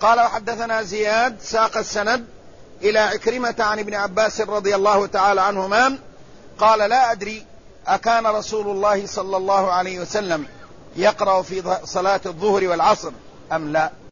قال وحدثنا زياد ساق السند إلى عكرمة عن ابن عباس رضي الله تعالى عنهما قال لا أدري أكان رسول الله صلى الله عليه وسلم يقرأ في صلاة الظهر والعصر أم لا.